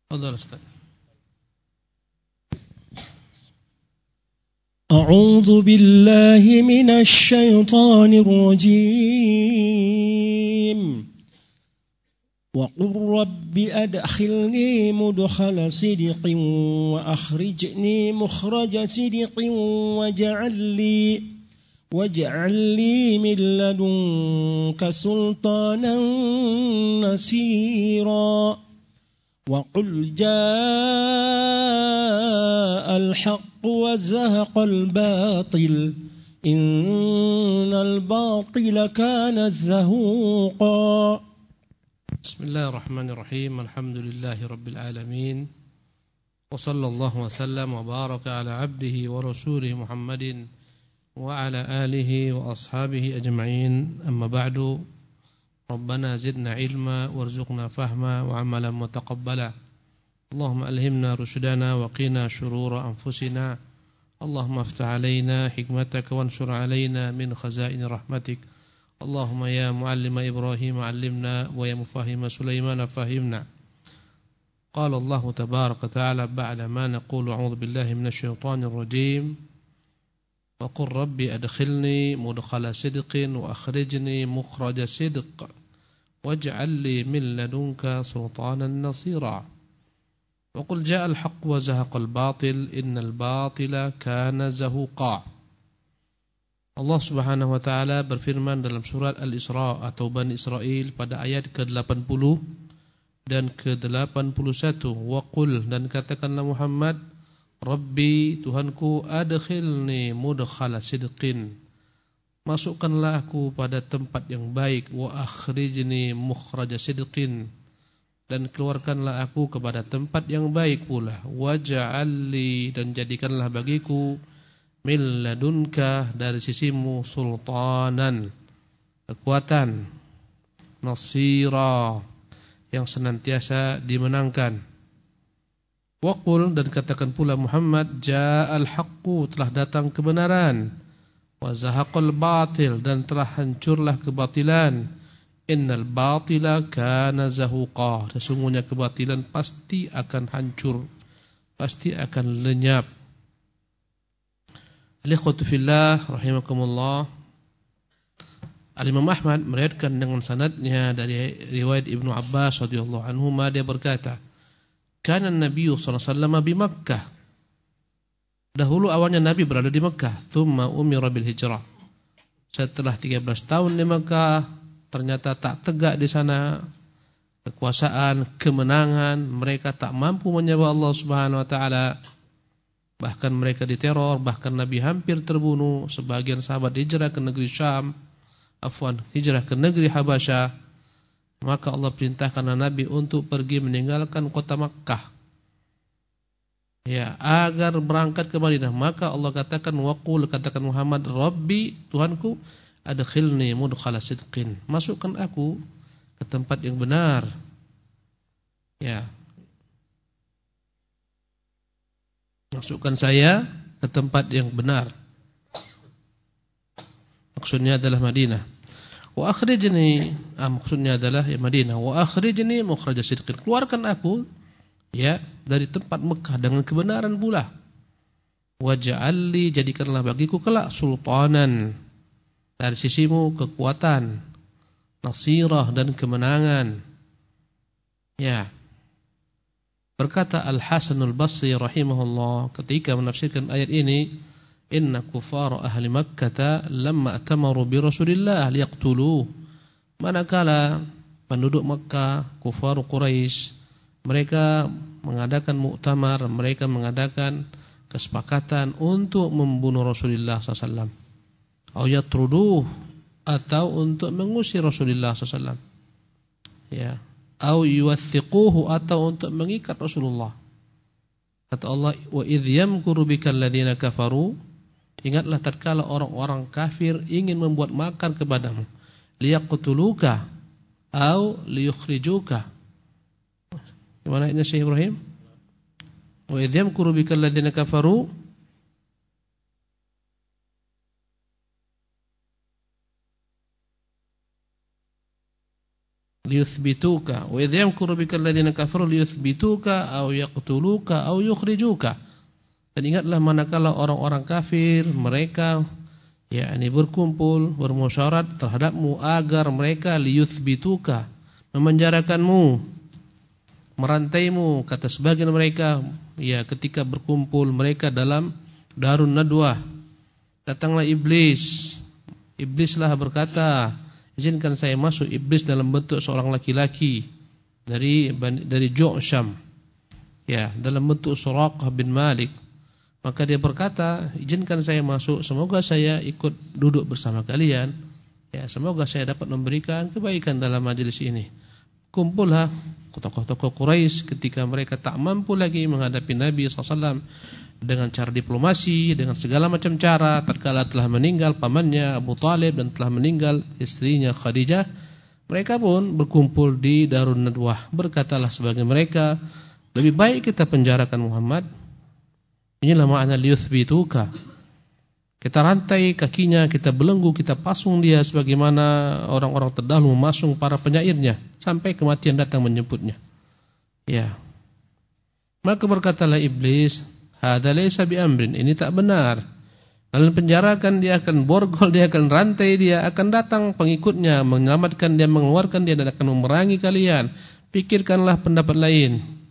تفضل أستاذ. أعوذ بالله من الشيطان الرجيم وقل رب أدخلني مدخل صدق وأخرجني مخرج صدق واجعل لي من لدنك سلطانا نصيرا وقل جاء الحق وزهق الباطل إن الباطل كان زهوقا. بسم الله الرحمن الرحيم. الحمد لله رب العالمين وصلى الله وسلم وبارك على عبده ورسوله محمد وعلى آله وأصحابه أجمعين. أما بعد، ربنا زدنا علما وارزقنا فهما وعملا متقبلا. اللهم ألهمنا رشدنا وقنا شرور أنفسنا. اللهم افتح علينا حكمتك وانشر علينا من خزائن رحمتك. اللهم يا معلم إبراهيم علمنا ويا مفهم سليمان فهمنا. قال الله تبارك وتعالى بعد ما نقول أعوذ بالله من الشيطان الرجيم وقل ربي أدخلني مدخل صدق وأخرجني مخرج صدق واجعل لي من لدنك سلطانا نصيرا وقل جاء الحق وزهق الباطل إن الباطل كان زهوقا. Allah Subhanahu wa taala berfirman dalam surat Al-Isra atau Bani Israil pada ayat ke-80 dan ke-81, wa qul, dan katakanlah Muhammad, Rabbi, Tuhanku, adkhilni mudkhala sidqin, masukkanlah aku pada tempat yang baik, wa akhrijni mukhraja sidqin, dan keluarkanlah aku kepada tempat yang baik pula, waj'alli, dan jadikanlah bagiku min ladunka, dari sisimu, sultanan, kekuatan, nasira, yang senantiasa dimenangkan. Waqul, dan katakan pula Muhammad, ja'al haqqu, telah datang kebenaran, wa zahaqal batil, dan telah hancurlah kebatilan, innal batila kana zahuqa, sesungguhnya kebatilan pasti akan hancur, pasti akan lenyap. Al-ikhwatu fillah rahimakumullah. Al-Imam Ahmad meriwayatkan dengan sanadnya dari riwayat Ibnu Abbas radhiyallahu anhu, dia berkata, kana Nabi sallallahu alaihi wasallam di Makkah. Dahulu awalnya Nabi berada di Makkah, thumma umira bil hijrah. Setelah 13 tahun di Makkah, ternyata tak tegak di sana kekuasaan, kemenangan, mereka tak mampu menyembah Allah Subhanahu wa taala. Bahkan mereka diteror, bahkan Nabi hampir terbunuh. Sebagian sahabat hijrah ke negeri Syam, hijrah ke negeri Habasyah. Maka Allah perintahkan Nabi untuk pergi meninggalkan kota Makkah, ya, agar berangkat ke Madinah. Maka Allah katakan, waqul, katakan Muhammad, Rabbi, Tuhanku, adkhilni mudkhala sidqin, masukkan aku ke tempat yang benar, ya, masukkan saya ke tempat yang benar. Maksudnya adalah Madinah. Wa akhrijni, maksudnya adalah Madinah. Wa akhrijni mukhraja sidqin, keluarkan aku, ya, dari tempat Mekah dengan kebenaran pula. Waj'alli, jadikanlah bagiku kelak sultanan, dari sisimu kekuatan, nasirah, dan kemenangan. Ya. Berkata Al-Hasan Al-Basri rahimahullah ketika menafsirkan ayat ini, inna kufara ahli Makkah lamma atamaru bi Rasulillah liyaqtuluh. Manakala penduduk Makkah, kufar Quraisy, mereka mengadakan muktamar, mereka mengadakan kesepakatan untuk membunuh Rasulullah SAW, atau yatruduh, atau untuk mengusir Rasulullah SAW, ya, atau yuwathiquhu, atau untuk mengikat Rasulullah. Kata Allah, wa idh yamkuru bikal ladzina kafaru, ingatlah tatkala orang-orang kafir ingin membuat makar kepadamu, liyaqtuluka au liyukhrijuka. Gimana ini Syekh Ibrahim? Wa idh yamkuru bikal ladzina kafaru liyuthbituka wa idh yamkuru bikal ladzina kafaru liyuthbituka aw yaqtuluka aw yukhrijuka. Dan ingatlah manakala orang-orang kafir mereka berkumpul bermusyawarat terhadapmu agar mereka liyuthbituka, memenjarakanmu, merantaimu. Kata sebagian mereka, ketika berkumpul mereka dalam Darun Nadwah, datanglah iblis. Iblislah berkata, izinkan saya masuk. Iblis dalam bentuk seorang laki-laki dari Ju'sham, dalam bentuk Suraqah bin Malik. Maka dia berkata, izinkan saya masuk, semoga saya ikut duduk bersama kalian. Semoga saya dapat memberikan kebaikan dalam majelis ini. Kumpullah tokoh-tokoh Quraisy ketika mereka tak mampu lagi menghadapi Nabi SAW dengan cara diplomasi, dengan segala macam cara. Tatkala telah meninggal pamannya Abu Talib dan telah meninggal istrinya Khadijah, mereka pun berkumpul di Darun Nadwah. Berkatalah sebagian mereka, lebih baik kita penjarakan Muhammad. Inilah makna liyuthbituka. Kita rantai kakinya, kita belenggu, kita pasung dia sebagaimana orang-orang terdahulu memasung para penyairnya sampai kematian datang menjemputnya. Maka berkatalah iblis, hadza laysa biamrin, ini tak benar. Kalian penjarakan dia, akan borgol dia, akan rantai dia, akan datang pengikutnya menyelamatkan dia, mengeluarkan dia dan akan memerangi kalian. Pikirkanlah pendapat lain.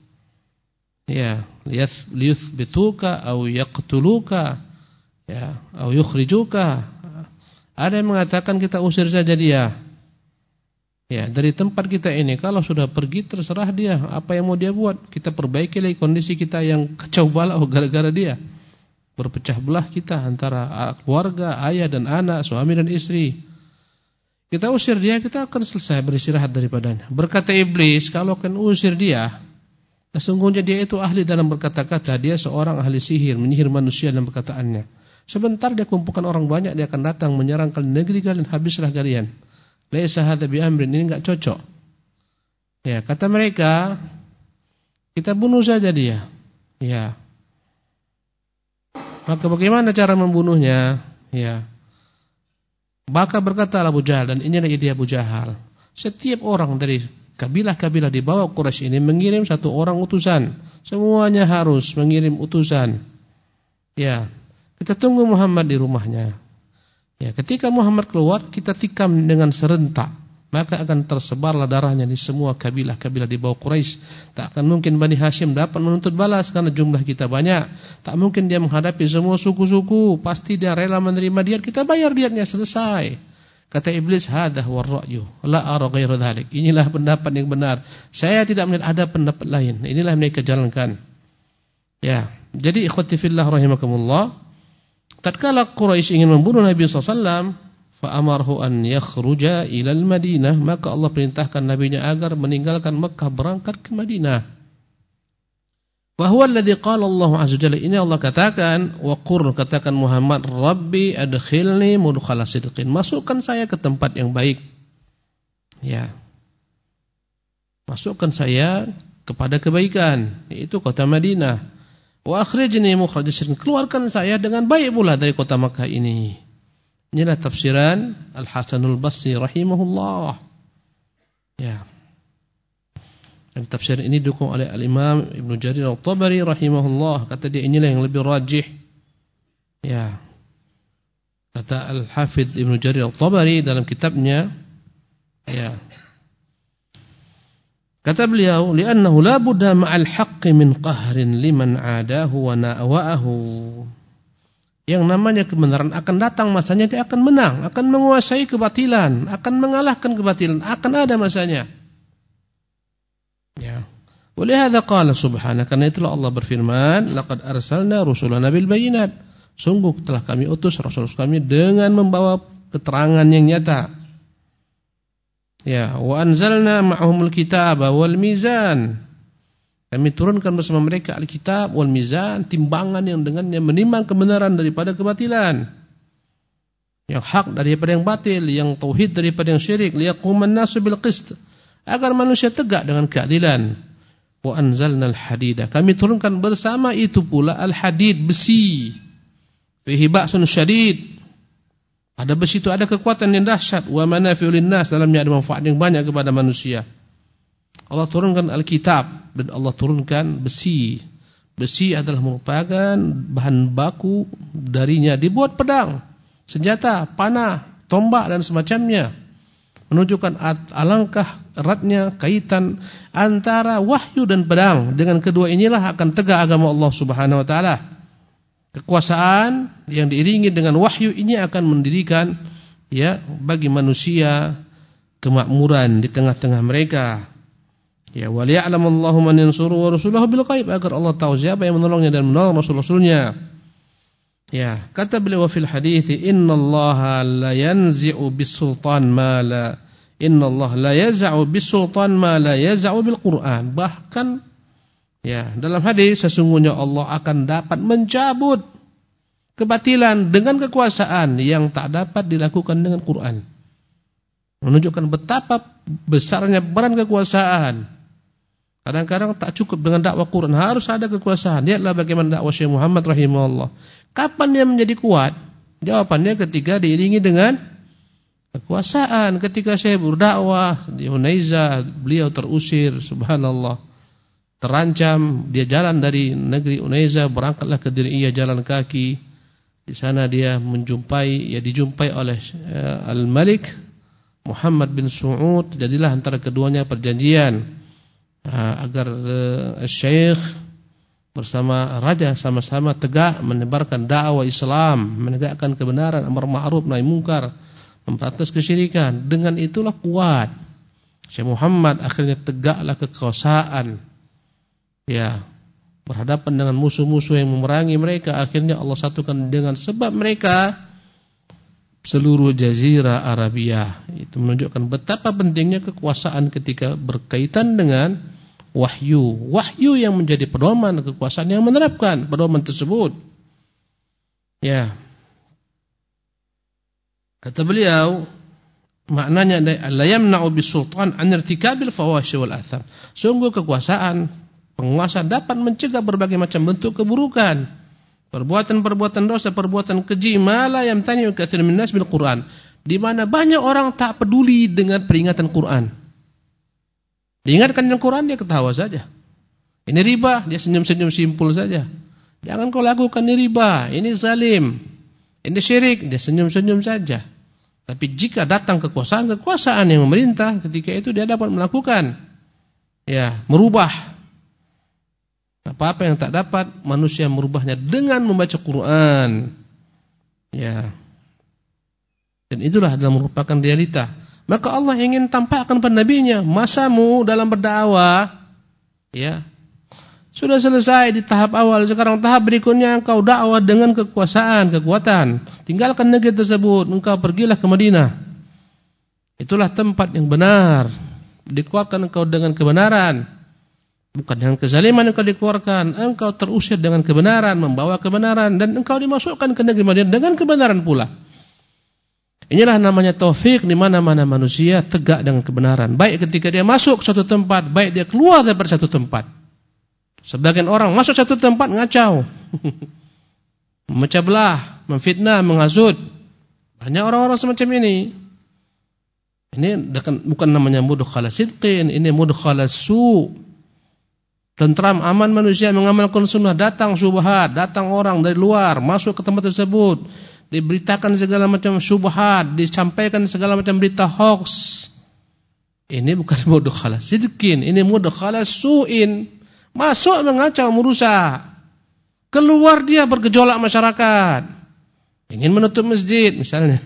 Liyuthbituka aw yaqtuluka aw yukhrijuka. Ada yang mengatakan kita usir saja dia. Dari tempat kita ini, kalau sudah pergi terserah dia, apa yang mau dia buat. Kita perbaiki lagi kondisi kita yang kacau balau gara-gara dia. Berpecah belah kita antara keluarga, ayah dan anak, suami dan istri. Kita usir dia, kita akan selesai beristirahat daripadanya. Berkata iblis, kalau akan usir dia, sesungguhnya dia itu ahli dalam berkata-kata. Dia seorang ahli sihir, menyihir manusia dalam perkataannya. Sebentar dia kumpulkan orang banyak, dia akan datang menyerang kalian, negeri kalian, habislah kalian. Laisa hadza biamrin, ini enggak cocok. Kata mereka, kita bunuh saja dia. Maka bagaimana cara membunuhnya? Maka berkata Abu Jahal, dan inilah ide Abu Jahal. Setiap orang dari kabilah-kabilah di bawah Quraisy ini mengirim satu orang utusan. Semuanya harus mengirim utusan. Kita tunggu Muhammad di rumahnya. Ketika Muhammad keluar, kita tikam dengan serentak. Maka akan tersebarlah darahnya di semua kabilah-kabilah di bawah Quraisy. Tak akan mungkin Bani Hashim dapat menuntut balas karena jumlah kita banyak. Tak mungkin dia menghadapi semua suku-suku. Pasti dia rela menerima diat, kita bayar diatnya, selesai. Kata iblis, hadza huwa ar-ra'yu, la ara ghairu dzalik. Inilah pendapat yang benar. Saya tidak melihat ada pendapat lain. Inilah yang mereka jalankan. Jadi ikhwati fillah rahimakumullah, tatkala Quraisy ingin membunuh Nabi SAW, fa'amarhu an yakhruja ilal Madinah, maka Allah perintahkan nabinya agar meninggalkan Mekah berangkat ke Madinah. Wa huwa alladhi qala Allah azza jalla, ini Allah katakan, wa qur, katakan Muhammad, Rabbi adkhilni mudkhala sidqin, masukkan saya ke tempat yang baik. Masukkan saya kepada kebaikan, yaitu kota Madinah. Wa akhrijni mukhraj syirk, keluarkan saya dengan baik pula dari kota Makkah ini. Inilah tafsiran Al-Hasanul Basri rahimahullah. Dan tafsir ini didukung oleh Al-Imam Ibnu Jarir At-Tabari rahimahullah. Kata dia inilah yang lebih rajih. Kata Al-Hafidz Ibnu Jarir At-Tabari dalam kitabnya, kata beliau, li'annahu la budda ma'al haqqi min qahrin liman 'adahu wa na'wa'ahu. Yang namanya kebenaran akan datang masanya, dia akan menang, akan menguasai kebatilan, akan mengalahkan kebatilan, akan ada masanya. Oleh hadza qala subhanahu, karena itulah Allah berfirman, laqad arsalna rusulana bil bayyinat. Sungguh telah kami utus rasul kami dengan membawa keterangan yang nyata. Wa anzalna ma'ahumul kitaba wal mizan. Kami turunkan bersama mereka Alkitab wal mizan, timbangan yang dengannya menimbang kebenaran daripada kebatilan, yang hak daripada yang batil, yang tauhid daripada yang syirik, liyaquman nasu bil qist, agar manusia tegak dengan keadilan. Wa anzalnal hadida, kami turunkan bersama itu pula al-hadid, besi. Fihi ba'sun syadid, pada besi itu ada kekuatan yang dahsyat. Wa manafi'ul linnas, dalamnya ada manfaat yang banyak kepada manusia. Allah turunkan Alkitab dan Allah turunkan besi. Besi adalah merupakan bahan baku, darinya dibuat pedang, senjata, panah, tombak dan semacamnya. Menunjukkan alangkah eratnya kaitan antara wahyu dan pedang. Dengan kedua inilah akan tegak agama Allah Subhanahu wa taala. Kekuasaan yang diiringi dengan wahyu ini akan mendirikan bagi manusia kemakmuran di tengah-tengah mereka. Ya, wa liya'lamallahu man yansuru wa rasuluhu bil ghaib, agar Allah tahu siapa yang menolongnya dan menolong rasul-rasulnya. Ya, kata beliau fil hadits, innallaha la yanzi'u bis-sultan ma la innallaha la yaz'u bis-sultan ma la yaz'u bil Qur'an. Bahkan dalam hadis sesungguhnya Allah akan dapat mencabut kebatilan dengan kekuasaan yang tak dapat dilakukan dengan Quran. Menunjukkan betapa besarnya peran kekuasaan. Kadang-kadang tak cukup dengan dakwah Quran, harus ada kekuasaan. Lihatlah bagaimana dakwah Syekh Muhammad rahimahullah. Kapan dia menjadi kuat? Jawabannya ketika diiringi dengan kekuasaan. Ketika Syekh berdakwah di Unaiza, beliau terusir, subhanallah. Terancam, dia jalan dari negeri Unaiza, berangkatlah ke Diriyah jalan kaki. Di sana dia dijumpai oleh Al-Malik Muhammad bin Su'ud. Jadilah antara keduanya perjanjian agar Syekh bersama raja sama-sama tegak menebarkan dakwah Islam, menegakkan kebenaran, amar ma'ruf nahi munkar, memberantas kesyirikan. Dengan itulah kuat Syekh Muhammad, akhirnya tegaklah kekuasaan. Berhadapan dengan musuh-musuh yang memerangi mereka, akhirnya Allah satukan dengan sebab mereka seluruh jazirah Arabia. Itu menunjukkan betapa pentingnya kekuasaan ketika berkaitan dengan wahyu. Wahyu yang menjadi pedoman, kekuasaan yang menerapkan pedoman tersebut. Kata beliau, maknanya la yamna'u bis-sultan an irtikabil fawahish wal atham. Sungguh kekuasaan, penguasa dapat mencegah berbagai macam bentuk keburukan, perbuatan-perbuatan dosa, perbuatan keji, mala yamtani'u katsirun minnas bil Quran, di mana banyak orang tak peduli dengan peringatan Quran. Diingatkan dengan Quran, dia ketawa saja. Ini riba, dia senyum-senyum simpul saja. Jangan kau lakukan ini riba, ini zalim, ini syirik, dia senyum-senyum saja. Tapi jika datang kekuasaan yang memerintah, ketika itu dia dapat melakukan, merubah. Apa-apa yang tak dapat manusia merubahnya dengan membaca Quran. Dan itulah adalah merupakan realita. Maka Allah ingin tampakkan pada nabinya, masamu dalam berdakwah sudah selesai di tahap awal. Sekarang tahap berikutnya engkau dakwah dengan kekuasaan, kekuatan. Tinggalkan negeri tersebut, engkau pergilah ke Madinah. Itulah tempat yang benar. Dikeluarkan engkau dengan kebenaran, bukan dengan kezaliman engkau dikeluarkan. Engkau terusir dengan kebenaran, membawa kebenaran, dan engkau dimasukkan ke negeri Madinah dengan kebenaran pula. Inilah namanya taufik, di mana-mana manusia tegak dengan kebenaran. Baik ketika dia masuk ke suatu tempat, baik dia keluar dari satu tempat. Sebagian orang masuk satu tempat ngacau, memecah belah, memfitnah, menghasut. Banyak orang-orang semacam ini. Ini bukan namanya mudkhalas sidqin, ini mudkhalas su. Tentram, aman manusia mengamalkan sunnah, datang syubhat, datang orang dari luar masuk ke tempat tersebut, diberitakan segala macam syubhat, disampaikan segala macam berita hoax. Ini bukan mudkhalas sidqin, ini mudkhalas su'in. Masuk mengacau, merusak. Keluar dia bergejolak masyarakat, ingin menutup masjid misalnya.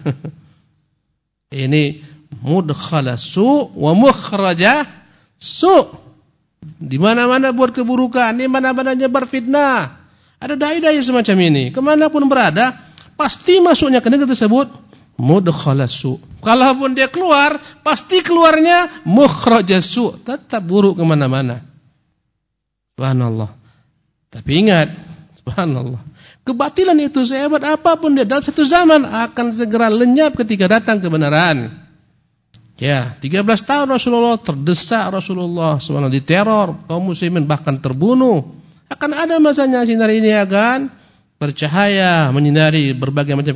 Ini mudkhalas su' wa mukhraja su'. Di mana-mana buat keburukan, di mana-mana nyebar fitnah. Ada dai-dai semacam ini, kemanapun berada, pasti masuknya ke negeri tersebut mudkhalas su'. Kalaupun dia keluar, pasti keluarnya mukhrajas su', tetap buruk kemana-mana. Subhanallah. Tapi ingat, subhanallah, kebatilan itu sehebat apapun dia dalam satu zaman akan segera lenyap ketika datang kebenaran. 13 tahun Rasulullah terdesak, Rasulullah SWT diteror, kaum muslimin bahkan terbunuh. Akan ada masanya sinar ini akan bercahaya, menyinari berbagai macam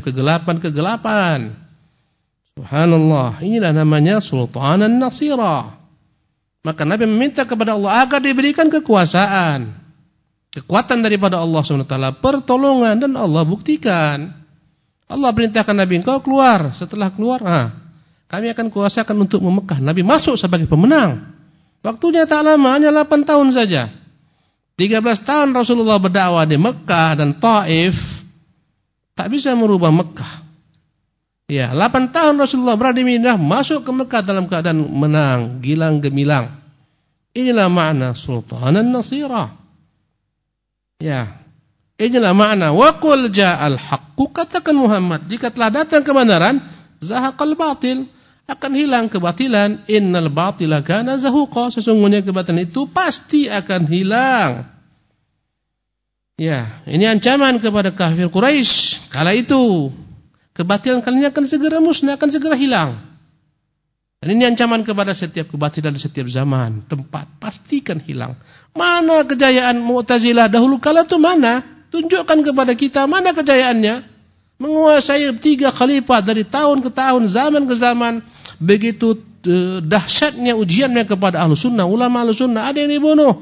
kegelapan. Subhanallah, inilah namanya Sultanan Nasira. Maka Nabi meminta kepada Allah agar diberikan kekuasaan, kekuatan daripada Allah SWT, pertolongan, dan Allah buktikan. Allah perintahkan Nabi, engkau keluar. Setelah keluar, kami akan kuasakan untuk memekah. Nabi masuk sebagai pemenang. Waktunya tak lama, hanya 8 tahun saja. 13 tahun Rasulullah berdakwah di Mekah dan Taif, tak bisa merubah Mekah. Ya, 8 tahun Rasulullah berada di Madinah, masuk ke Mekah dalam keadaan menang, gilang gemilang. Inilah makna sultanan nasira. Ya, inilah makna wa qul ja'al haqqu, katakan Muhammad, jika telah datang kebenaran, zahaqal batil, akan hilang kebatilan. Innal batila kana zahuqa, sesungguhnya kebatilan itu pasti akan hilang. Ya, ini ancaman kepada kafir Quraisy. Kala itu kebatilan kalian akan segera musnah, akan segera hilang. Dan ini ancaman kepada setiap kebatilan di setiap zaman, tempat, pastikan hilang. Mana kejayaan Mu'tazilah dahulu kala itu mana? Tunjukkan kepada kita mana kejayaannya. Menguasai 3 khalifah dari tahun ke tahun, zaman ke zaman. Begitu dahsyatnya ujiannya kepada ahlu sunnah, ulama ahlu sunnah. Ada yang dibunuh,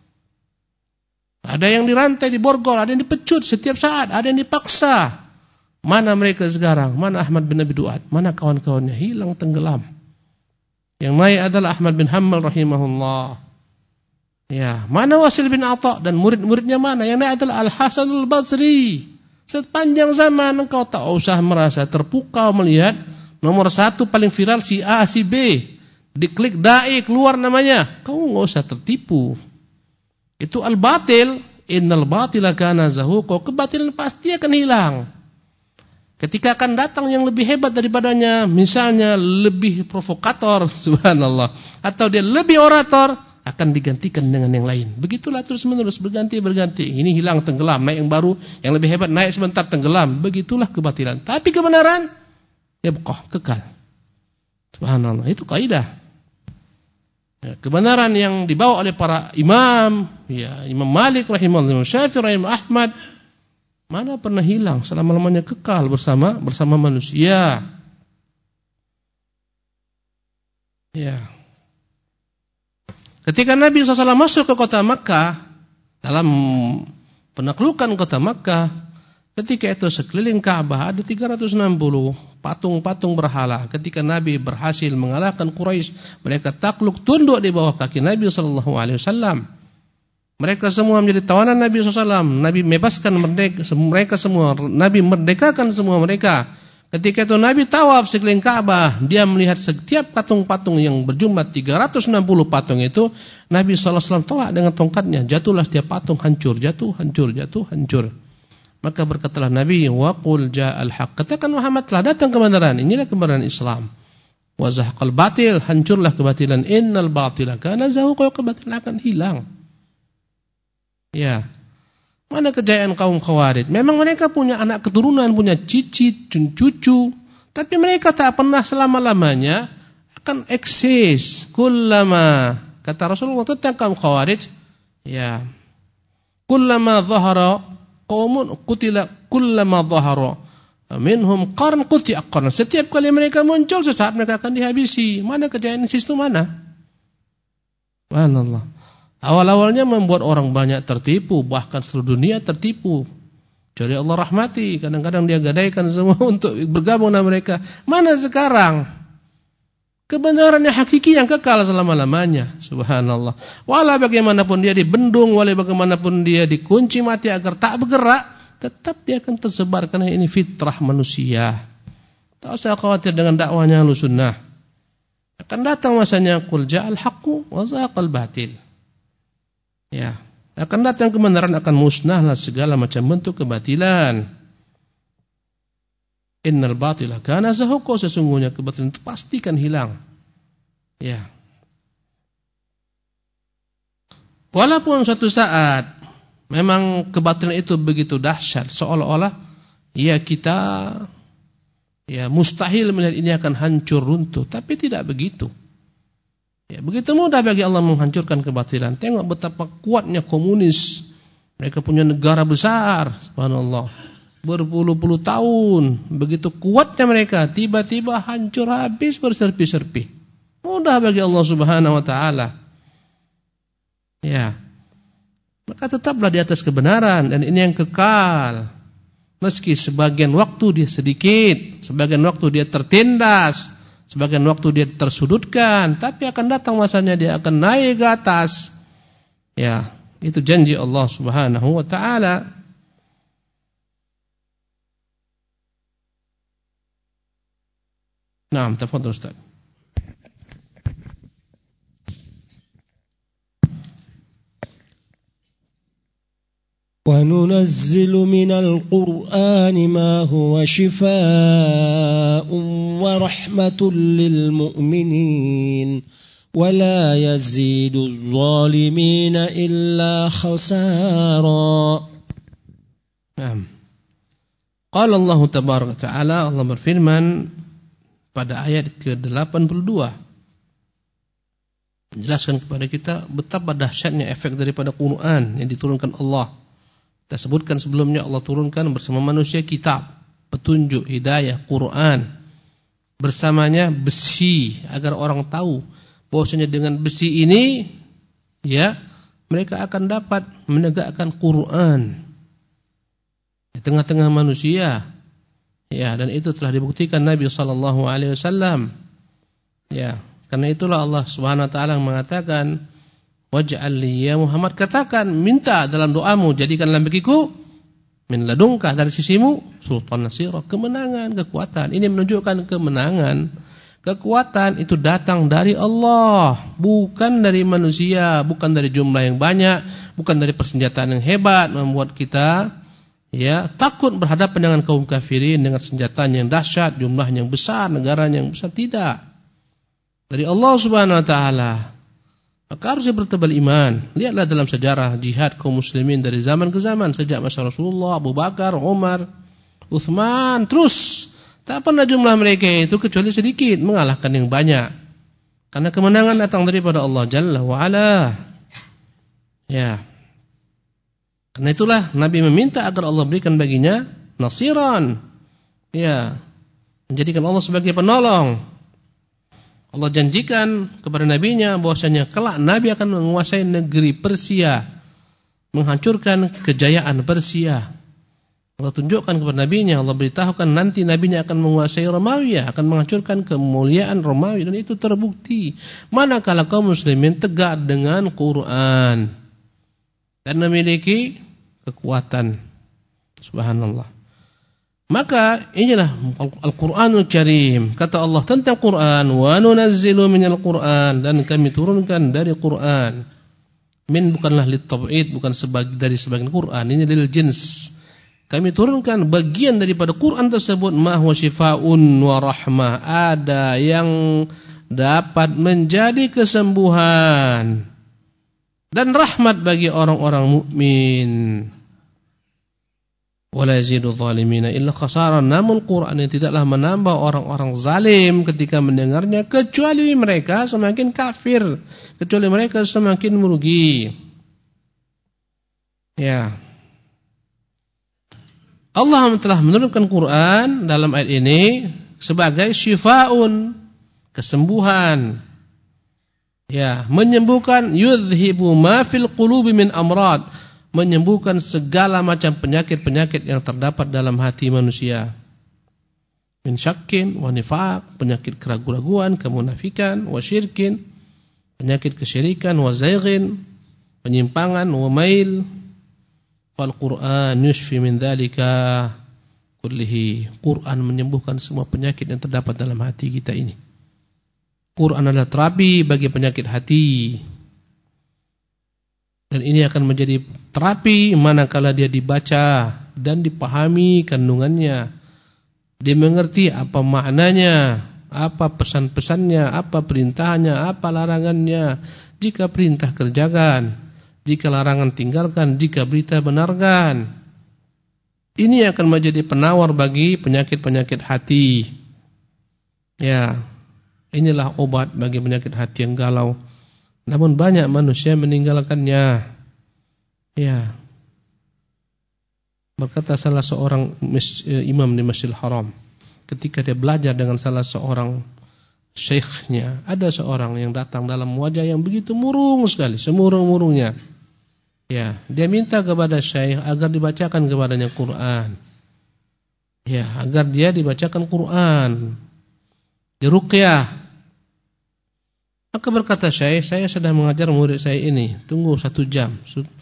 ada yang dirantai, diborgol, ada yang dipecut setiap saat, ada yang dipaksa. Mana mereka sekarang? Mana Ahmad bin Abi Duat? Mana kawan-kawannya? Hilang, tenggelam. Yang naik adalah Ahmad bin Hanbal rahimahullah. Ya, mana Wasil bin Atha dan murid-muridnya mana? Yang naik adalah Al-Hasan Al-Basri. Sepanjang zaman engkau tak usah merasa terpukau melihat nomor 1 paling viral si A, si B. Diklik dai keluar namanya. Kau enggak usah tertipu. Itu al-batil. Innal batila kana zahuqa. Kebatilan pasti akan hilang. Ketika akan datang yang lebih hebat daripadanya, misalnya lebih provokator, subhanallah, atau dia lebih orator, akan digantikan dengan yang lain. Begitulah terus menerus, berganti-berganti. Ini hilang, tenggelam, naik yang baru, yang lebih hebat naik sebentar, tenggelam. Begitulah kebatilan. Tapi kebenaran yabqa, kekal. Subhanallah, itu kaidah. Ya, kebenaran yang dibawa oleh para imam, ya, Imam Malik rahimahullah, Imam Syafi'i rahimahullah, Ahmad, mana pernah hilang, selama-lamanya kekal bersama manusia. Ya. Ketika Nabi SAW masuk ke kota Makkah, dalam penaklukan kota Makkah, ketika itu sekeliling Ka'bah ada 360 patung-patung berhala. Ketika Nabi berhasil mengalahkan Quraisy, mereka takluk, tunduk di bawah kaki Nabi SAW. Mereka semua menjadi tawanan Nabi SAW. Nabi bebaskan mereka semua. Nabi merdekakan semua mereka. Ketika itu Nabi tawaf sekeliling Ka'bah, dia melihat setiap patung-patung yang berjumlah 360 patung itu, Nabi SAW tolak dengan tongkatnya. Jatuhlah setiap patung, hancur, jatuh, hancur, jatuh, hancur. Maka berkatalah Nabi, wa qul ja'al haqq, katakan Muhammad telah datang kebenaran. Inilah kebenaran Islam. Wa zahaqal batil, hancurlah kebatilan. Innal batila kana zahuqa, kebatilan akan hilang. Ya. Mana kejayaan kaum Khawarij? Memang mereka punya anak keturunan, punya cicit, cucu, tapi mereka tak pernah selama-lamanya akan eksis. Kullama, kata Rasulullah tentang kaum Khawarij, ya. Kullama dhahara qaumun qutila, kullama dhahara minhum qarn quti'a qarn. Setiap kali mereka muncul, sesaat mereka akan dihabisi. Mana kejayaan ISIS itu mana? Subhanallah. Awal-awalnya membuat orang banyak tertipu, bahkan seluruh dunia tertipu. Jadi Allah rahmati, kadang-kadang dia gadaikan semua untuk bergabung dengan mereka. Mana sekarang? Kebenaran yang hakiki yang kekal selama-lamanya. Subhanallah. Walau bagaimanapun dia dibendung, walau bagaimanapun dia dikunci mati agar tak bergerak, tetap dia akan tersebar, karena ini fitrah manusia. Tak usah khawatir dengan dakwahnya Ahlussunnah. Akan datang masanya qul ja'al haqqu wa zahaqal batil. Ya, akan datang kebenaran, akan musnahlah segala macam bentuk kebatilan. Innal batila kana zahuqa, sesungguhnya kebatilan itu pastikan hilang. Ya. Walaupun suatu saat memang kebatilan itu begitu dahsyat, seolah-olah ya kita ya mustahil melihat ini akan hancur runtuh, tapi tidak begitu. Ya, begitu mudah bagi Allah menghancurkan kebatilan. Tengok betapa kuatnya komunis. Mereka punya negara besar, subhanallah, berpuluh-puluh tahun. Begitu kuatnya mereka, tiba-tiba hancur habis berserpi-serpi. Mudah bagi Allah subhanahu wa ta'ala. Ya. Maka tetaplah di atas kebenaran, dan ini yang kekal. Meski sebagian waktu dia sedikit, sebagian waktu dia tertindas, sebagian waktu dia tersudutkan, tapi akan datang masanya dia akan naik ke atas. Ya, itu janji Allah Subhanahu wa taala. Naam, tafadhal Ustaz. وَنُنَزِّلُ مِنَ الْقُرْآنِ مَا هُوَ شِفَاءٌ وَرَحْمَةٌ لِلْمُؤْمِنِينَ وَلَا يَزِيدُ الظَّالِمِينَ إِلَّا خَسَارًا. Qala Allah tabaraka ta'ala, Allah berfirman pada ayat ke-82, menjelaskan kepada kita betapa dahsyatnya efek daripada Quran yang diturunkan Allah. Kita sebutkan sebelumnya, Allah turunkan bersama manusia kitab, petunjuk, hidayah, Quran. Bersamanya besi, agar orang tahu bahwasanya dengan besi ini, ya, mereka akan dapat menegakkan Quran di tengah-tengah manusia. Ya, dan itu telah dibuktikan Nabi sallallahu alaihi wasallam. Ya, karena itulah Allah Subhanahu wa taala mengatakan, waj'al li ya Muhammad, katakan, minta dalam doamu, jadikanlah bagiku min ladunka, dari sisimu, sultan nasira, kemenangan, kekuatan. Ini menunjukkan kemenangan, kekuatan itu datang dari Allah, bukan dari manusia, bukan dari jumlah yang banyak, bukan dari persenjataan yang hebat membuat kita ya takut berhadapan dengan kaum kafirin dengan senjata yang dahsyat, jumlahnya yang besar, negaranya yang besar. Tidak, dari Allah Subhanahu wa taala. Maka harusnya bertebal iman. Lihatlah dalam sejarah jihad kaum muslimin dari zaman ke zaman, sejak masa Rasulullah, Abu Bakar, Umar, Uthman, terus tak pernah jumlah mereka itu kecuali sedikit mengalahkan yang banyak. Karena kemenangan datang daripada Allah Jalla wa Ala. Ya. Karena itulah Nabi meminta agar Allah berikan baginya nasiran. Ya. Menjadikan Allah sebagai penolong. Allah janjikan kepada nabinya bahwasanya kelak Nabi akan menguasai negeri Persia, menghancurkan kejayaan Persia. Allah tunjukkan kepada nabinya, Allah beritahukan nanti nabinya akan menguasai Romawi, akan menghancurkan kemuliaan Romawi, dan itu terbukti manakala kaum muslimin tegak dengan Quran dan memiliki kekuatan. Subhanallah. Maka inilah Al-Quranul Karim. Kata Allah tentang Quran, wa nunazzilu minal Quran, dan kami turunkan dari Quran. Min bukanlah litab'id, bukan dari sebagian Quran, ini lil jins. Kami turunkan bagian daripada Quran tersebut, ma huwa syifaa'un wa rahmah, ada yang dapat menjadi kesembuhan dan rahmat bagi orang-orang mukmin. Wala yazidu zalimina illa khasara, namun Quran ini tidaklah menambah orang-orang zalim ketika mendengarnya, kecuali mereka semakin kafir, kecuali mereka semakin merugi. Ya. Allah telah menurunkan Quran dalam ayat ini sebagai syifaun, kesembuhan. Ya, menyembuhkan, yudhibu ma fil qulubi min amrad, menyembuhkan segala macam penyakit-penyakit yang terdapat dalam hati manusia. Min syakkin wa nifaq, penyakit keraguan-raguan, kemunafikan, wa syirkin, penyakit kesyirikan, wa zayghin, penyimpangan, wa mail. Fal Qur'an yushfi min dzalika kullihi. Quran menyembuhkan semua penyakit yang terdapat dalam hati kita ini. Quran adalah terapi bagi penyakit hati. Dan ini akan menjadi terapi manakala dia dibaca dan dipahami kandungannya. Dia mengerti apa maknanya, apa pesan-pesannya, apa perintahnya, apa larangannya. Jika perintah kerjakan, jika larangan tinggalkan, jika berita benarkan. Ini akan menjadi penawar bagi penyakit-penyakit hati. Ya, inilah obat bagi penyakit hati yang galau. Namun banyak manusia meninggalkannya. Ya. Berkata salah seorang imam di Masjidil Haram, ketika dia belajar dengan salah seorang syekhnya, ada seorang yang datang dalam wajah yang begitu murung sekali, semurung-murungnya. Ya, dia minta kepada syekh agar dibacakan kepadanya Quran. Ya, agar dia dibacakan Quran, diruqyah. Maka berkata syekh, saya sedang mengajar murid saya ini, tunggu 1 jam.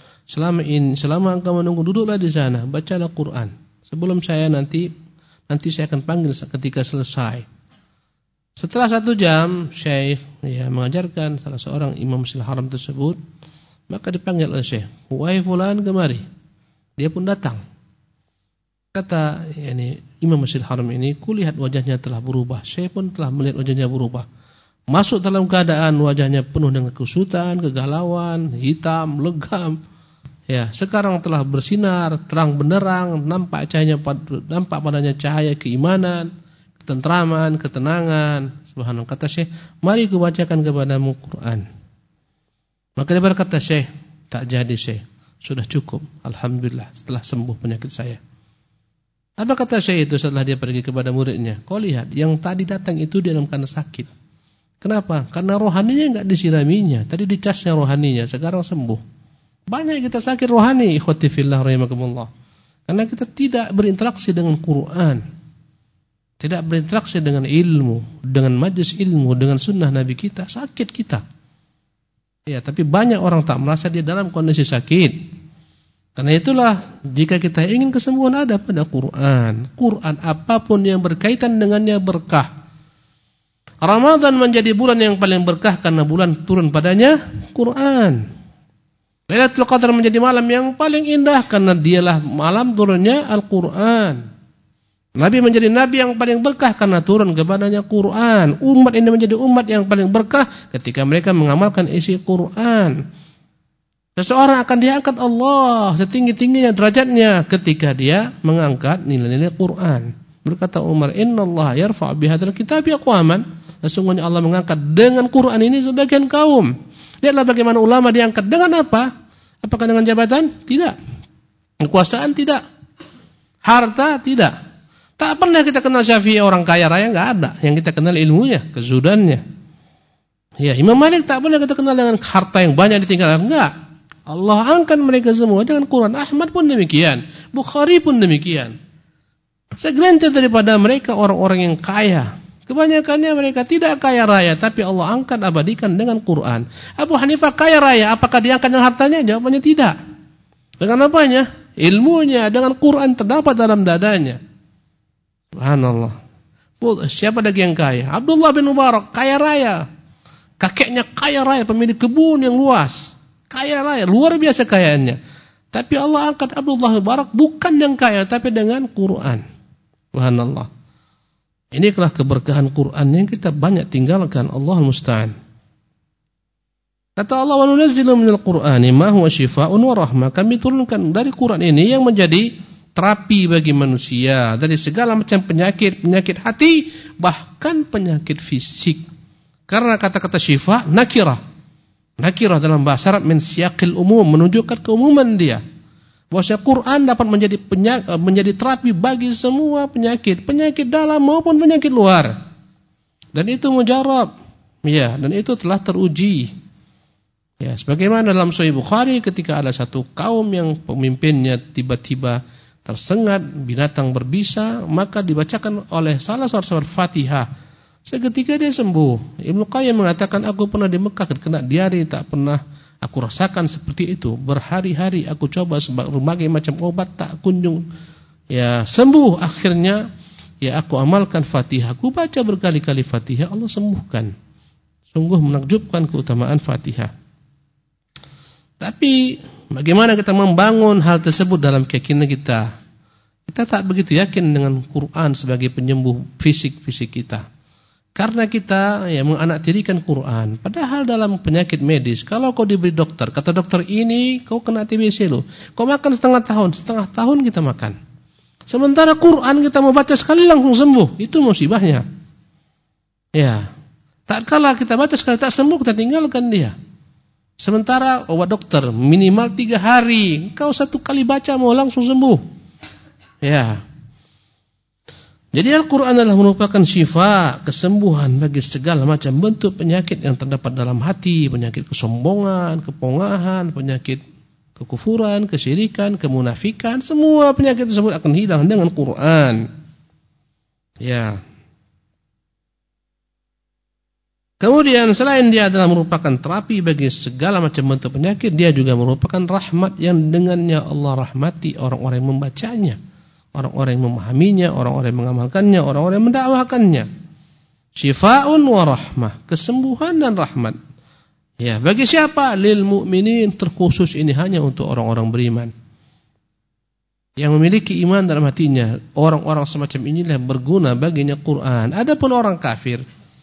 Selama engkau menunggu, duduklah di sana, bacalah Quran. Sebelum saya nanti saya akan panggil ketika selesai. Setelah 1 jam, syekh mengajarkan salah seorang imam Masjidil Haram tersebut, maka dipanggil oleh syekh, "Wahai fulan, kemari." Dia pun datang. Kata imam Masjidil Haram ini, kulihat wajahnya telah berubah. Saya pun telah melihat wajahnya berubah. Masuk dalam keadaan wajahnya penuh dengan kesutan, kegalauan, hitam, legam. Ya, sekarang telah bersinar, terang benderang, nampak padanya cahaya keimanan, ketentraman, ketenangan. Subhanallah. Kata Syekh, "Mari kubacakan kepadamu Quran." Maka dia berkata, "Syekh, tak jadi Syekh. Sudah cukup. Alhamdulillah setelah sembuh penyakit saya." Apa kata Syekh itu setelah dia pergi kepada muridnya? Kau lihat, yang tadi datang itu dalam keadaan sakit. Kenapa? Karena rohaninya enggak disiraminya. Tadi dicasnya rohaninya, sekarang sembuh. Banyak kita sakit rohani, ikhwati fillah rahimakumullah. Karena kita tidak berinteraksi dengan Quran. Tidak berinteraksi dengan ilmu, dengan majlis ilmu, dengan sunnah Nabi kita, sakit kita. Ya, tapi banyak orang tak merasa dia dalam kondisi sakit. Karena itulah jika kita ingin kesembuhan ada pada Quran. Quran apapun yang berkaitan dengannya berkah. Ramadan menjadi bulan yang paling berkah karena bulan turun padanya Quran. Lailatul Qadar menjadi malam yang paling indah karena dialah malam turunnya Al-Quran. Nabi menjadi nabi yang paling berkah karena turun kepadanya Quran. Umat ini menjadi umat yang paling berkah ketika mereka mengamalkan isi Quran. Seseorang akan diangkat Allah setinggi-tingginya derajatnya ketika dia mengangkat nilai-nilai Quran. Berkata Umar, "Innallaha yarfa' bihadzal kitabi aqwaman." Sesungguhnya Allah mengangkat dengan Quran ini sebagian kaum. Lihatlah bagaimana ulama diangkat dengan apa? Apakah dengan jabatan? Tidak. Kekuasaan? Tidak. Harta? Tidak. Tak pernah kita kenal Syafi'i orang kaya raya, enggak ada. Yang kita kenal ilmunya, kezuhudannya. Ya, Imam Malik tak pernah kita kenal dengan harta yang banyak ditinggalkan, enggak. Allah angkat mereka semua dengan Quran. Ahmad pun demikian, Bukhari pun demikian. Segelintir daripada mereka orang-orang yang kaya. Kebanyakannya mereka tidak kaya raya, tapi Allah angkat abadikan dengan Quran. Abu Hanifah kaya raya, apakah diangkat dengan hartanya? Jawabannya tidak. Dengan apanya? Ilmunya, dengan Quran terdapat dalam dadanya. Subhanallah. Siapa lagi yang kaya? Abdullah bin Mubarak kaya raya. Kakeknya kaya raya, pemilik kebun yang luas. Kaya raya, luar biasa kayaannya. Tapi Allah angkat Abdullah bin Mubarak bukan yang kaya, tapi dengan Quran. Subhanallah. Inilah keberkahan Quran yang kita banyak tinggalkan. Allahul musta'an. Kata Allah, "Wa nunazzilu minal Qur'ani ma huwa syifaa'un wa rahmah." Kami turunkan dari Quran ini yang menjadi terapi bagi manusia dari segala macam penyakit hati, bahkan penyakit fisik. Karena kata-kata syifa nakirah. Nakirah dalam bahasa Arab min siyaqil umum, menunjukkan keumuman dia. Bahwa Quran dapat menjadi terapi bagi semua penyakit dalam maupun penyakit luar. Dan itu mujarab. Ya, dan itu telah teruji. Ya, sebagaimana dalam Sahih Bukhari ketika ada satu kaum yang pemimpinnya tiba-tiba tersengat binatang berbisa, maka dibacakan oleh salah seorang surat Fatihah. Seketika dia sembuh. Ibnu Qayyim mengatakan, aku pernah di Mekah kena diare, tak pernah aku rasakan seperti itu. Berhari-hari aku coba berbagai macam obat, tak kunjung ya sembuh. Akhirnya ya aku amalkan Fatihah. Aku baca berkali-kali Fatihah, Allah sembuhkan. Sungguh menakjubkan keutamaan Fatihah. Tapi bagaimana kita membangun hal tersebut dalam keyakinan kita? Kita tak begitu yakin dengan Quran sebagai penyembuh fisik kita. Karena kita ya menganaktirikan Quran. Padahal dalam penyakit medis, kalau kau diberi dokter, kata dokter ini kau kena TBC loh. Kau makan setengah tahun kita makan. Sementara Quran kita mau baca sekali langsung sembuh. Itu musibahnya. Ya. Tak kala kita baca sekali tak sembuh, kita tinggalkan dia. Sementara obat dokter minimal 3 hari, kau 1 kali baca mau langsung sembuh. Ya. Jadi Al-Quran adalah merupakan syifa, kesembuhan bagi segala macam bentuk penyakit yang terdapat dalam hati, penyakit kesombongan, kepongahan, penyakit kekufuran, kesyirikan, kemunafikan, semua penyakit tersebut akan hilang dengan Quran. Ya. Kemudian selain dia adalah merupakan terapi bagi segala macam bentuk penyakit, dia juga merupakan rahmat yang dengannya Allah rahmati orang-orang yang membacanya, orang-orang yang memahaminya, orang-orang yang mengamalkannya, orang-orang yang mendakwahkannya. Syifa'un wa rahmah, kesembuhan dan rahmat. Ya, bagi siapa? Lil mu'minin, terkhusus ini hanya untuk orang-orang beriman. Yang memiliki iman dalam hatinya, orang-orang semacam inilah berguna baginya Quran. Adapun orang kafir,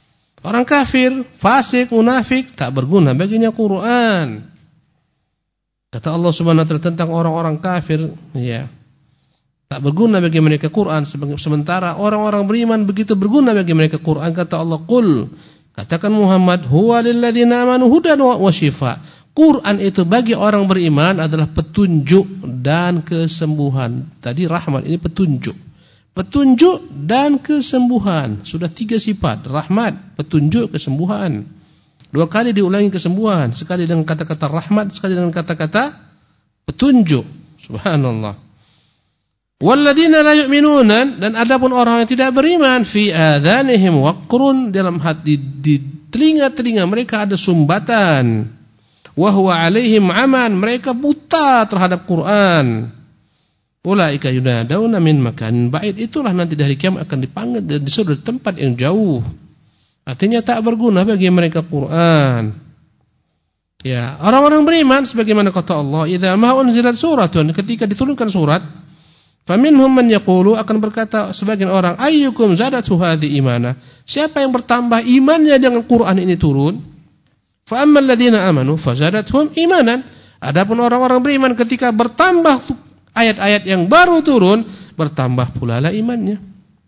fasik, munafik, tak berguna baginya Quran. Kata Allah Subhanahu wa taala tentang orang-orang kafir, ya, tak berguna bagi mereka Quran, sementara orang-orang beriman begitu berguna bagi mereka Quran. Kata Allah, qul, katakan Muhammad, huwa lil ladzina amanu hudan wa syifa. Quran itu bagi orang beriman adalah petunjuk dan kesembuhan. Tadi rahmat, ini petunjuk. Petunjuk dan kesembuhan. Sudah 3 sifat. Rahmat, petunjuk, kesembuhan. 2 kali diulangi kesembuhan. Sekali dengan kata-kata rahmat, sekali dengan kata-kata petunjuk. Subhanallah. Walladzina la yu'minuna, dan adapun orang yang tidak beriman, fi adhanihim waqrun, dalam hati, di telinga-telinga mereka ada sumbatan. Wa huwa 'alaihim 'aman, mereka buta terhadap Quran. Ulaika yunadawna min makan ba'id, itulah nanti dari kiamat akan dipanggil dan disuruh dari tempat yang jauh. Artinya tak berguna bagi mereka Quran. Ya, orang-orang beriman sebagaimana kata Allah, idza ma unzilat suratun, ketika diturunkan surat, faminhum man yaqulu, akan berkata sebagian orang, ayyukum zadatu hadhi imana, siapa yang bertambah imannya dengan Quran ini turun? Fa ammal ladzina amanu fazadathum imanan, adapun orang-orang beriman ketika bertambah ayat-ayat yang baru turun, bertambah pula lah imannya.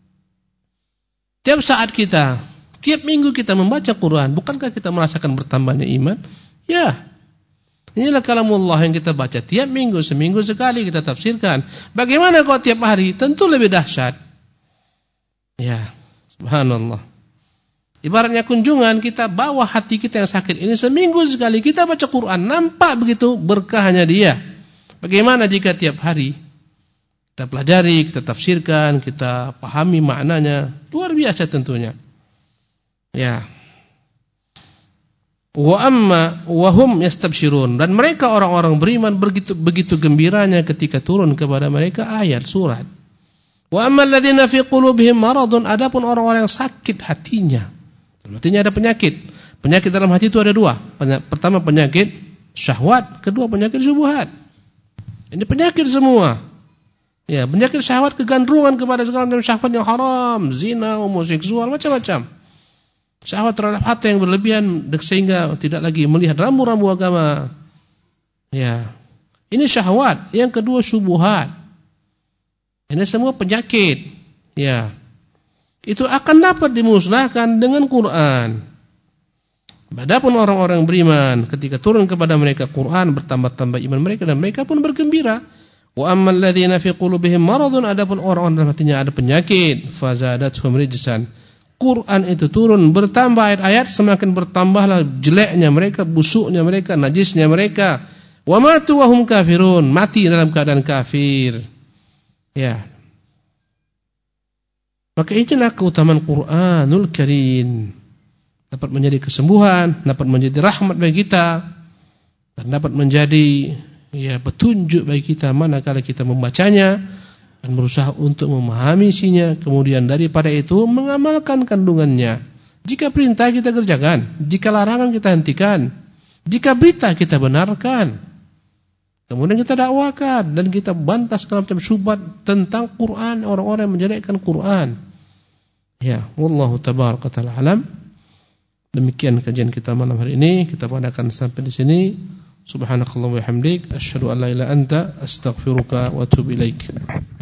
Tiap saat kita, tiap minggu kita membaca Quran, bukankah kita merasakan bertambahnya iman? Ya. Inilah kalamullah yang kita baca tiap minggu, seminggu sekali kita tafsirkan. Bagaimana kalau tiap hari? Tentu lebih dahsyat. Ya, subhanallah. Ibaratnya kunjungan, kita bawa hati kita yang sakit ini seminggu sekali kita baca Quran, nampak begitu berkahnya dia. Bagaimana jika tiap hari kita pelajari, kita tafsirkan, kita pahami maknanya, luar biasa tentunya. Ya. Wa amma wa hum yastabshirun, dan mereka orang-orang beriman begitu gembiranya ketika turun kepada mereka ayat surat. Wa ammal ladzina fi qulubihim maradun, adapun orang-orang yang sakit hatinya, artinya ada penyakit. Penyakit dalam hati itu ada 2. Pertama penyakit syahwat, kedua penyakit syubhat. Ini penyakit semua. Ya, penyakit syahwat, kegandrungan kepada segala macam syahwat yang haram, zina, homoseksual, macam-macam. Syahwat terhadap hati yang berlebihan sehingga tidak lagi melihat rambu-rambu agama. Ya. Ini syahwat. Yang kedua syubhat. Ini semua penyakit. Ya. Itu akan dapat dimusnahkan dengan Quran. Adapun orang-orang beriman, ketika turun kepada mereka Quran, bertambah-tambah iman mereka dan mereka pun bergembira. Wa ammal ladzina fi qulubihim maradun, adapun orang-orang dalam hatinya ada penyakit, fazadathum rijsan. Quran itu turun bertambah ayat-ayat, semakin bertambahlah jeleknya mereka, busuknya mereka, najisnya mereka. Wa matu wa hum kafirun, mati dalam keadaan kafir. Ya. Maka inilah keutamaan Quranul Karim. Dapat menjadi kesembuhan, dapat menjadi rahmat bagi kita, dan dapat menjadi petunjuk bagi kita manakala kita membacanya dan berusaha untuk memahami isinya. Kemudian daripada itu mengamalkan kandungannya. Jika perintah kita kerjakan, jika larangan kita hentikan, jika berita kita benarkan. Kemudian kita dakwakan dan kita bantah segala macam syubhat tentang Quran, orang-orang yang menjelekkan Quran. Ya, wallahu tabaraka ta'ala alam. Demikian kajian kita malam hari ini. Kita padakan sampai di sini. Subhanakallah wa bihamdik, asyhadu an la ilaha illa anta, astaghfiruka wa atubu ilaik.